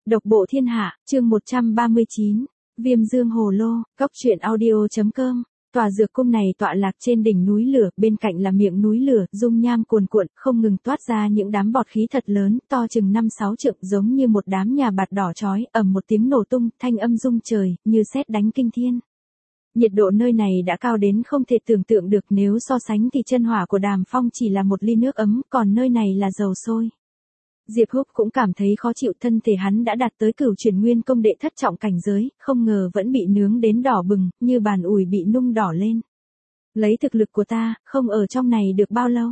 Độc bộ thiên hạ, chương 139, Viêm dương hồ lô, góc truyện audio.com. Tòa dược cung này tọa lạc trên đỉnh núi lửa, bên cạnh là miệng núi lửa, dung nham cuồn cuộn, không ngừng toát ra những đám bọt khí thật lớn, to chừng 5-6 trượng, giống như một đám nhà bạt đỏ chói, ầm một tiếng nổ tung, thanh âm rung trời, như sét đánh kinh thiên. Nhiệt độ nơi này đã cao đến không thể tưởng tượng được, nếu so sánh thì chân hỏa của Đàm Phong chỉ là một ly nước ấm, còn nơi này là dầu sôi. Diệp Húc cũng cảm thấy khó chịu, thân thể hắn đã đạt tới cửu chuyển nguyên công đệ thất trọng cảnh giới, không ngờ vẫn bị nướng đến đỏ bừng, như bàn ủi bị nung đỏ lên. Lấy thực lực của ta, không ở trong này được bao lâu.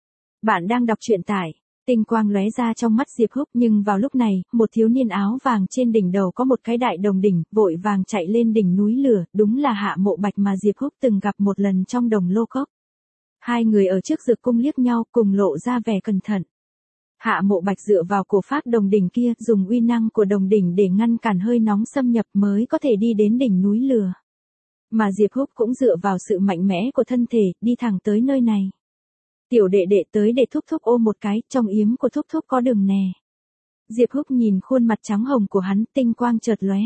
Bạn đang đọc truyện tại, tinh quang lóe ra trong mắt Diệp Húc, nhưng vào lúc này, một thiếu niên áo vàng trên đỉnh đầu có một cái đại đồng đỉnh, vội vàng chạy lên đỉnh núi lửa, đúng là Hạ Mộ Bạch mà Diệp Húc từng gặp một lần trong đồng lô cốc. Hai người ở trước dược cung liếc nhau, cùng lộ ra vẻ cẩn thận. Hạ Mộ Bạch dựa vào cổ pháp đồng đỉnh kia, dùng uy năng của đồng đỉnh để ngăn cản hơi nóng xâm nhập mới có thể đi đến đỉnh núi lửa. Mà Diệp Húc cũng dựa vào sự mạnh mẽ của thân thể, đi thẳng tới nơi này. Tiểu đệ đệ tới để thúc thúc ôm một cái, trong yếm của thúc thúc có đường nè. Diệp Húc nhìn khuôn mặt trắng hồng của hắn, tinh quang chợt lóe.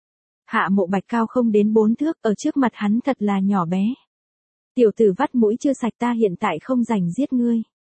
Hạ Mộ Bạch cao không đến 4 thước, ở trước mặt hắn thật là nhỏ bé. Tiểu tử vắt mũi chưa sạch, ta hiện tại không rảnh giết ngươi.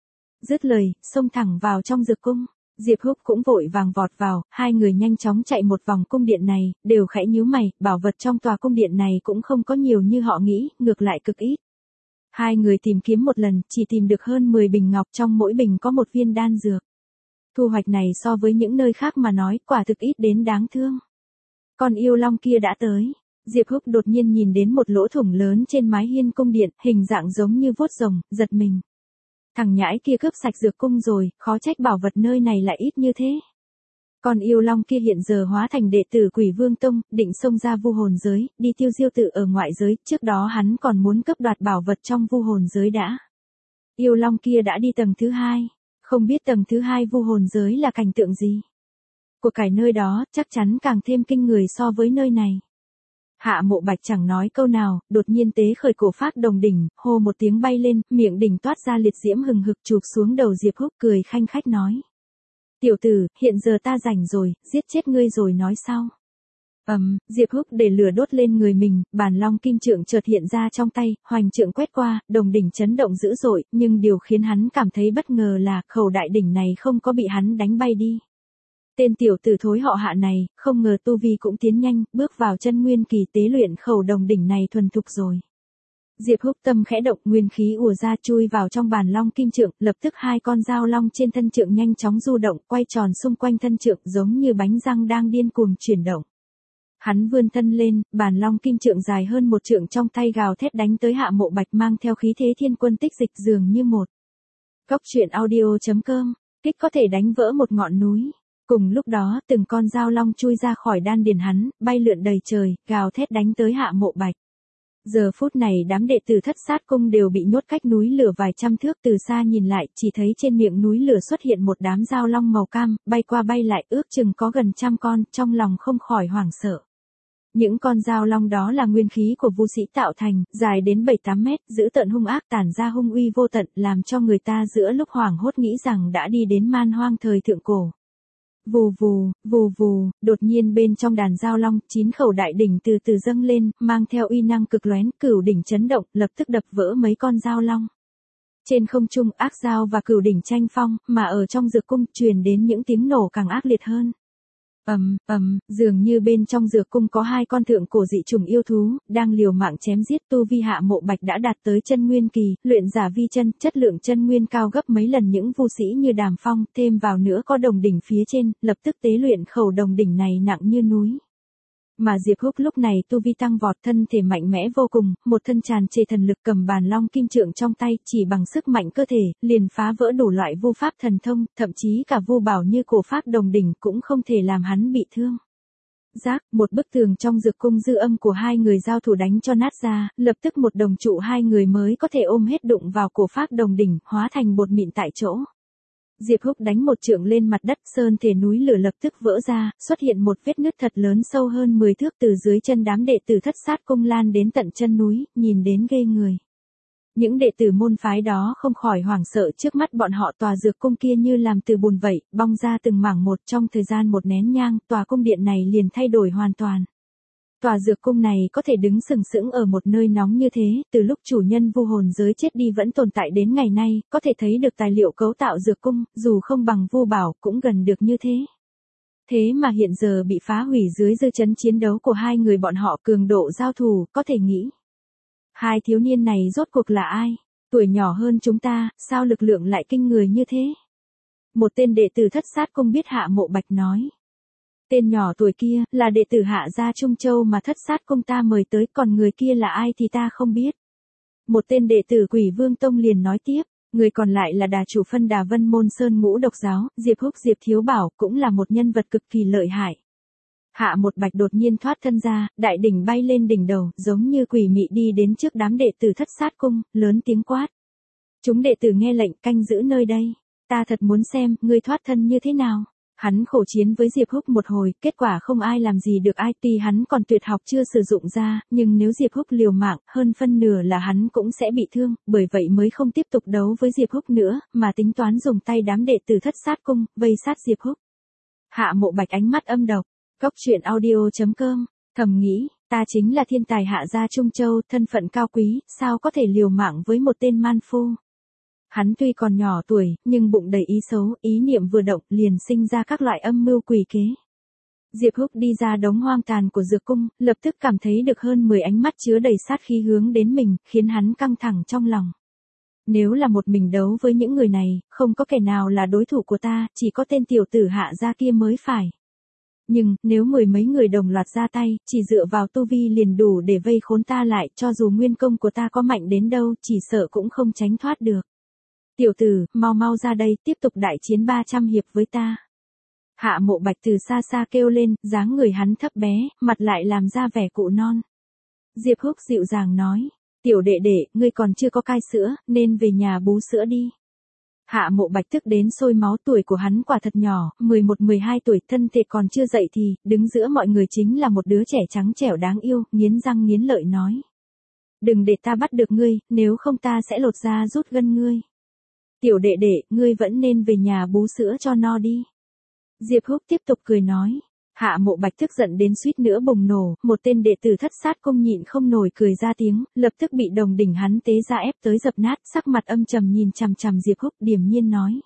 Dứt lời, xông thẳng vào trong dược cung. Diệp Húc cũng vội vàng vọt vào, hai người nhanh chóng chạy một vòng cung điện này, đều khẽ nhíu mày, bảo vật trong tòa cung điện này cũng không có nhiều như họ nghĩ, ngược lại cực ít. Hai người tìm kiếm một lần, chỉ tìm được hơn 10 bình ngọc, trong mỗi bình có một viên đan dược. Thu hoạch này so với những nơi khác mà nói, quả thực ít đến đáng thương. Con yêu long kia đã tới. Diệp Húc đột nhiên nhìn đến một lỗ thủng lớn trên mái hiên cung điện, hình dạng giống như vuốt rồng, giật mình. Thằng nhãi kia cướp sạch dược cung rồi, khó trách bảo vật nơi này lại ít như thế. Con yêu long kia hiện giờ hóa thành đệ tử Quỷ Vương Tông, định xông ra vu hồn giới, đi tiêu diêu tự ở ngoại giới, trước đó hắn còn muốn cướp đoạt bảo vật trong vu hồn giới đã. Yêu long kia đã đi tầng thứ 2, không biết tầng thứ 2 vu hồn giới là cảnh tượng gì. Của cải nơi đó, chắc chắn càng thêm kinh người so với nơi này. Hạ Mộ Bạch chẳng nói câu nào, đột nhiên tế khởi cổ pháp đồng đỉnh, hô một tiếng bay lên, miệng đỉnh toát ra liệt diễm hừng hực chụp xuống đầu Diệp Húc, cười khanh khách nói. Tiểu tử, hiện giờ ta rảnh rồi, giết chết ngươi rồi nói sau. Diệp Húc để lửa đốt lên người mình, bàn long kim trượng chợt hiện ra trong tay, hoành trượng quét qua, đồng đỉnh chấn động dữ dội, nhưng điều khiến hắn cảm thấy bất ngờ là khẩu đại đỉnh này không có bị hắn đánh bay đi. Tên tiểu tử thối họ Hạ này, không ngờ tu vi cũng tiến nhanh, bước vào chân nguyên kỳ, tế luyện khẩu đồng đỉnh này thuần thục rồi. Diệp Húc tâm khẽ động, nguyên khí ùa ra chui vào trong bàn long kim trượng, lập tức hai con dao long trên thân trượng nhanh chóng du động, quay tròn xung quanh thân trượng giống như bánh răng đang điên cuồng chuyển động. Hắn vươn thân lên, bàn long kim trượng dài hơn một trượng trong tay gào thét đánh tới Hạ Mộ Bạch, mang theo khí thế thiên quân tích dịch dường như một. Góc truyện audio.com, kích có thể đánh vỡ một ngọn núi. Cùng lúc đó, từng con dao long chui ra khỏi đan điền hắn, bay lượn đầy trời, gào thét đánh tới Hạ Mộ Bạch. Giờ phút này đám đệ tử Thất Sát Cung đều bị nhốt cách núi lửa vài trăm thước, từ xa nhìn lại, chỉ thấy trên miệng núi lửa xuất hiện một đám dao long màu cam, bay qua bay lại, ước chừng có gần 100 con, trong lòng không khỏi hoảng sợ. Những con dao long đó là nguyên khí của vu sĩ tạo thành, dài đến 7-8 mét, dữ tợn hung ác, tản ra hung uy vô tận, làm cho người ta giữa lúc hoảng hốt nghĩ rằng đã đi đến man hoang thời thượng cổ. Vù vù, vù vù, đột nhiên bên trong đàn dao long, 9 khẩu đại đỉnh từ từ dâng lên, mang theo uy năng cực lóen, cửu đỉnh chấn động, lập tức đập vỡ mấy con dao long. Trên không trung, ác dao và cửu đỉnh tranh phong, mà ở trong dược cung truyền đến những tiếng nổ càng ác liệt hơn. Dường như bên trong dược cung có hai con thượng cổ dị trùng yêu thú, đang liều mạng chém giết. Tu vi Hạ Mộ Bạch đã đạt tới chân nguyên kỳ, luyện giả vi chân, chất lượng chân nguyên cao gấp mấy lần những vu sĩ như Đàm Phong, thêm vào nữa có đồng đỉnh phía trên, lập tức tế luyện khẩu đồng đỉnh này nặng như núi. Mà Diệp Húc lúc này tu vi tăng vọt, thân thể mạnh mẽ vô cùng, một thân tràn trề thần lực, cầm bàn long kim trượng trong tay, chỉ bằng sức mạnh cơ thể, liền phá vỡ đủ loại vu pháp thần thông, thậm chí cả vu bảo như cổ pháp đồng đỉnh cũng không thể làm hắn bị thương. Rác, một bức tường trong dược cung dư âm của hai người giao thủ đánh cho nát ra, lập tức một đồng trụ hai người mới có thể ôm hết đụng vào cổ pháp đồng đỉnh, hóa thành bột mịn tại chỗ. Diệp Húc đánh một trượng lên mặt đất, sơn thể núi lửa lập tức vỡ ra, xuất hiện một vết nứt thật lớn sâu hơn 10 thước, từ dưới chân đám đệ tử Thất Sát Cung lan đến tận chân núi, nhìn đến ghê người. Những đệ tử môn phái đó không khỏi hoảng sợ trước mắt bọn họ, tòa dược cung kia như làm từ bùn vậy, bong ra từng mảng một, trong thời gian một nén nhang, tòa cung điện này liền thay đổi hoàn toàn. Tòa dược cung này có thể đứng sừng sững ở một nơi nóng như thế, từ lúc chủ nhân vu hồn giới chết đi vẫn tồn tại đến ngày nay, có thể thấy được tài liệu cấu tạo dược cung, dù không bằng vu bảo cũng gần được như thế. Thế mà hiện giờ bị phá hủy dưới dư chấn chiến đấu của hai người bọn họ, cường độ giao thủ, có thể nghĩ. Hai thiếu niên này rốt cuộc là ai? Tuổi nhỏ hơn chúng ta, sao lực lượng lại kinh người như thế? Một tên đệ tử Thất Sát Cung biết Hạ Mộ Bạch nói. Tên nhỏ tuổi kia, là đệ tử Hạ gia Trung Châu mà Thất Sát Cung ta mời tới, còn người kia là ai thì ta không biết. Một tên đệ tử Quỷ Vương Tông liền nói tiếp, người còn lại là đà chủ phân Đà Vân Môn Sơn Ngũ Độc Giáo, Diệp Húc Diệp Thiếu Bảo, cũng là một nhân vật cực kỳ lợi hại. Hạ Một Bạch đột nhiên thoát thân ra, đại đỉnh bay lên đỉnh đầu, giống như quỷ mị đi đến trước đám đệ tử Thất Sát Cung, lớn tiếng quát. Chúng đệ tử nghe lệnh canh giữ nơi đây. Ta thật muốn xem, ngươi thoát thân như thế nào. Hắn khổ chiến với Diệp Húc một hồi, kết quả không ai làm gì được ai, tuy hắn còn tuyệt học chưa sử dụng ra, nhưng nếu Diệp Húc liều mạng, hơn phân nửa là hắn cũng sẽ bị thương, bởi vậy mới không tiếp tục đấu với Diệp Húc nữa, mà tính toán dùng tay đám đệ tử Thất Sát Cung, vây sát Diệp Húc. Hạ Mộ Bạch ánh mắt âm độc, Cốc Truyện Audio.com, thầm nghĩ, ta chính là thiên tài Hạ gia Trung Châu, thân phận cao quý, sao có thể liều mạng với một tên man phu. Hắn tuy còn nhỏ tuổi, nhưng bụng đầy ý xấu, ý niệm vừa động, liền sinh ra các loại âm mưu quỷ kế. Diệp Húc đi ra đống hoang tàn của dược cung, lập tức cảm thấy được hơn 10 ánh mắt chứa đầy sát khí hướng đến mình, khiến hắn căng thẳng trong lòng. Nếu là một mình đấu với những người này, không có kẻ nào là đối thủ của ta, chỉ có tên tiểu tử Hạ gia kia mới phải. Nhưng, nếu 10 mấy người đồng loạt ra tay, chỉ dựa vào tu vi liền đủ để vây khốn ta lại, cho dù nguyên công của ta có mạnh đến đâu, chỉ sợ cũng không tránh thoát được. Tiểu tử, mau mau ra đây, tiếp tục đại chiến 300 hiệp với ta. Hạ Mộ Bạch từ xa xa kêu lên, dáng người hắn thấp bé, mặt lại làm ra vẻ cụ non. Diệp Húc dịu dàng nói, tiểu đệ đệ, ngươi còn chưa có cai sữa, nên về nhà bú sữa đi. Hạ Mộ Bạch tức đến sôi máu, tuổi của hắn quả thật nhỏ, 11-12 tuổi, thân thể còn chưa dậy thì, đứng giữa mọi người chính là một đứa trẻ trắng trẻo đáng yêu, nghiến răng nghiến lợi nói. Đừng để ta bắt được ngươi, nếu không ta sẽ lột da rút gân ngươi. Tiểu đệ đệ, ngươi vẫn nên về nhà bú sữa cho no đi. Diệp Húc tiếp tục cười nói. Hạ Mộ Bạch tức giận đến suýt nữa bùng nổ, một tên đệ tử Thất Sát Cung nhịn không nổi cười ra tiếng, lập tức bị đồng đỉnh hắn tế ra ép tới dập nát, sắc mặt âm trầm nhìn chằm chằm Diệp Húc, điềm nhiên nói.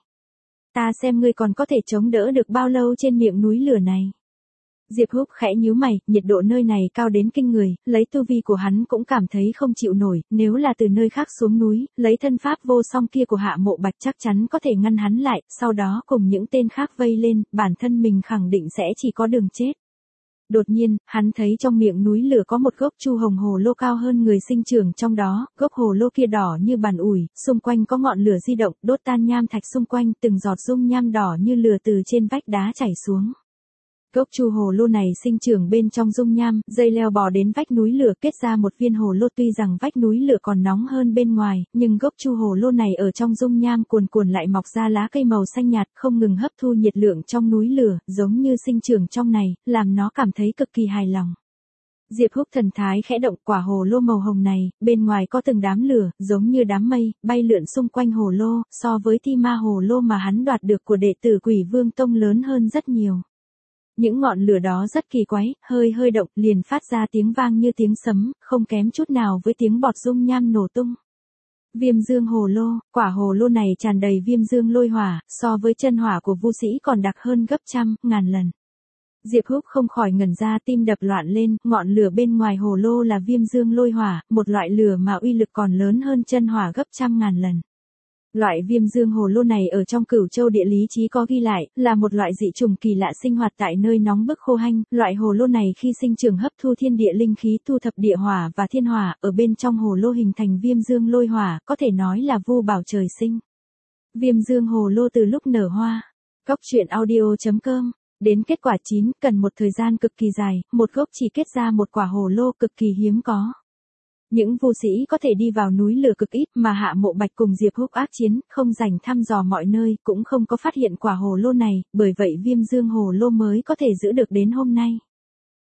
Ta xem ngươi còn có thể chống đỡ được bao lâu trên miệng núi lửa này. Diệp Húc khẽ nhíu mày, nhiệt độ nơi này cao đến kinh người, lấy tu vi của hắn cũng cảm thấy không chịu nổi, nếu là từ nơi khác xuống núi, lấy thân pháp vô song kia của Hạ Mộ Bạch chắc chắn có thể ngăn hắn lại, sau đó cùng những tên khác vây lên, bản thân mình khẳng định sẽ chỉ có đường chết. Đột nhiên, hắn thấy trong miệng núi lửa có một gốc chu hồng hồ lô cao hơn người sinh trưởng trong đó, gốc hồ lô kia đỏ như bàn ủi, xung quanh có ngọn lửa di động, đốt tan nham thạch xung quanh, từng giọt dung nham đỏ như lửa từ trên vách đá chảy xuống. Gốc chu hồ lô này sinh trưởng bên trong dung nham, dây leo bò đến vách núi lửa kết ra một viên hồ lô, tuy rằng vách núi lửa còn nóng hơn bên ngoài, nhưng gốc chu hồ lô này ở trong dung nham cuồn cuộn lại mọc ra lá cây màu xanh nhạt, không ngừng hấp thu nhiệt lượng trong núi lửa, giống như sinh trưởng trong này, làm nó cảm thấy cực kỳ hài lòng. Diệp Húc thần thái khẽ động, quả hồ lô màu hồng này, bên ngoài có từng đám lửa, giống như đám mây, bay lượn xung quanh hồ lô, so với thi ma hồ lô mà hắn đoạt được của đệ tử Quỷ Vương Tông lớn hơn rất nhiều. Những ngọn lửa đó rất kỳ quái, hơi hơi động, liền phát ra tiếng vang như tiếng sấm, không kém chút nào với tiếng bọt dung nham nổ tung. Viêm dương hồ lô, quả hồ lô này tràn đầy viêm dương lôi hỏa, so với chân hỏa của vu sĩ còn đặc hơn gấp trăm, ngàn lần. Diệp Húc không khỏi ngẩn ra, tim đập loạn lên, ngọn lửa bên ngoài hồ lô là viêm dương lôi hỏa, một loại lửa mà uy lực còn lớn hơn chân hỏa gấp trăm ngàn lần. Loại viêm dương hồ lô này ở trong Cửu Châu địa lý chí có ghi lại, là một loại dị trùng kỳ lạ sinh hoạt tại nơi nóng bức khô hanh, loại hồ lô này khi sinh trưởng hấp thu thiên địa linh khí, thu thập địa hỏa và thiên hỏa, ở bên trong hồ lô hình thành viêm dương lôi hỏa, có thể nói là vu bảo trời sinh. Viêm dương hồ lô từ lúc nở hoa. Cốc Truyện Audio.com. Đến kết quả chín, cần một thời gian cực kỳ dài, một gốc chỉ kết ra một quả hồ lô cực kỳ hiếm có. Những vu sĩ có thể đi vào núi lửa cực ít, mà Hạ Mộ Bạch cùng Diệp Húc ác chiến, không rảnh thăm dò mọi nơi, cũng không có phát hiện quả hồ lô này, bởi vậy viêm dương hồ lô mới có thể giữ được đến hôm nay.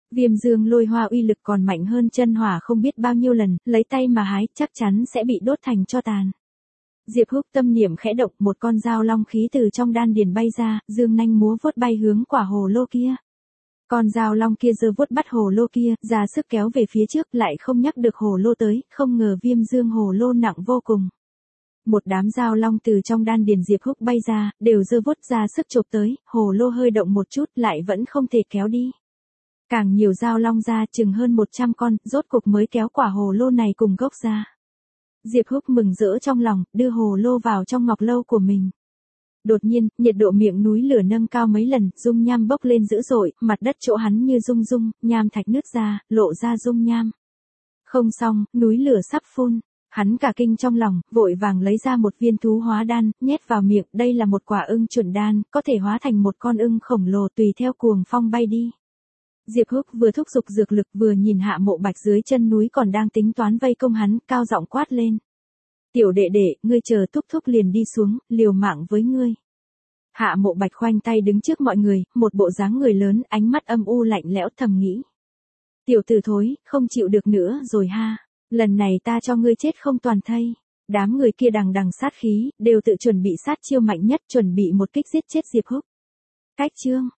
Viêm dương lôi hoa uy lực còn mạnh hơn chân hỏa không biết bao nhiêu lần, lấy tay mà hái chắc chắn sẽ bị đốt thành tro tàn. Diệp Húc tâm niệm khẽ động, một con dao long khí từ trong đan điền bay ra, dương nanh múa vuốt bay hướng quả hồ lô kia. Con dao long kia giơ vuốt bắt hồ lô kia, ra sức kéo về phía trước, lại không nhắc được hồ lô tới, không ngờ viêm dương hồ lô nặng vô cùng. Một đám dao long từ trong đan điền Diệp Húc bay ra, đều giơ vuốt ra sức chộp tới, hồ lô hơi động một chút lại vẫn không thể kéo đi. Càng nhiều dao long ra, chừng hơn 100 con, rốt cục mới kéo quả hồ lô này cùng gốc ra. Diệp Húc mừng rỡ trong lòng, đưa hồ lô vào trong ngọc lâu của mình. Đột nhiên, nhiệt độ miệng núi lửa nâng cao mấy lần, dung nham bốc lên dữ dội, mặt đất chỗ hắn như rung rung, nham thạch nứt ra, lộ ra dung nham. Không xong, núi lửa sắp phun. Hắn cả kinh trong lòng, vội vàng lấy ra một viên thú hóa đan, nhét vào miệng, đây là một quả ưng chuẩn đan, có thể hóa thành một con ưng khổng lồ tùy theo cuồng phong bay đi. Diệp Húc vừa thúc giục dược lực vừa nhìn Hạ Mộ Bạch dưới chân núi còn đang tính toán vây công hắn, cao giọng quát lên. Tiểu đệ đệ, ngươi chờ thúc thúc liền đi xuống, liều mạng với ngươi. Hạ Mộ Bạch khoanh tay đứng trước mọi người, một bộ dáng người lớn, ánh mắt âm u lạnh lẽo thầm nghĩ. Tiểu tử thối, không chịu được nữa rồi ha, lần này ta cho ngươi chết không toàn thây. Đám người kia đằng đằng sát khí, đều tự chuẩn bị sát chiêu mạnh nhất, chuẩn bị một kích giết chết Diệp Húc. Cách chương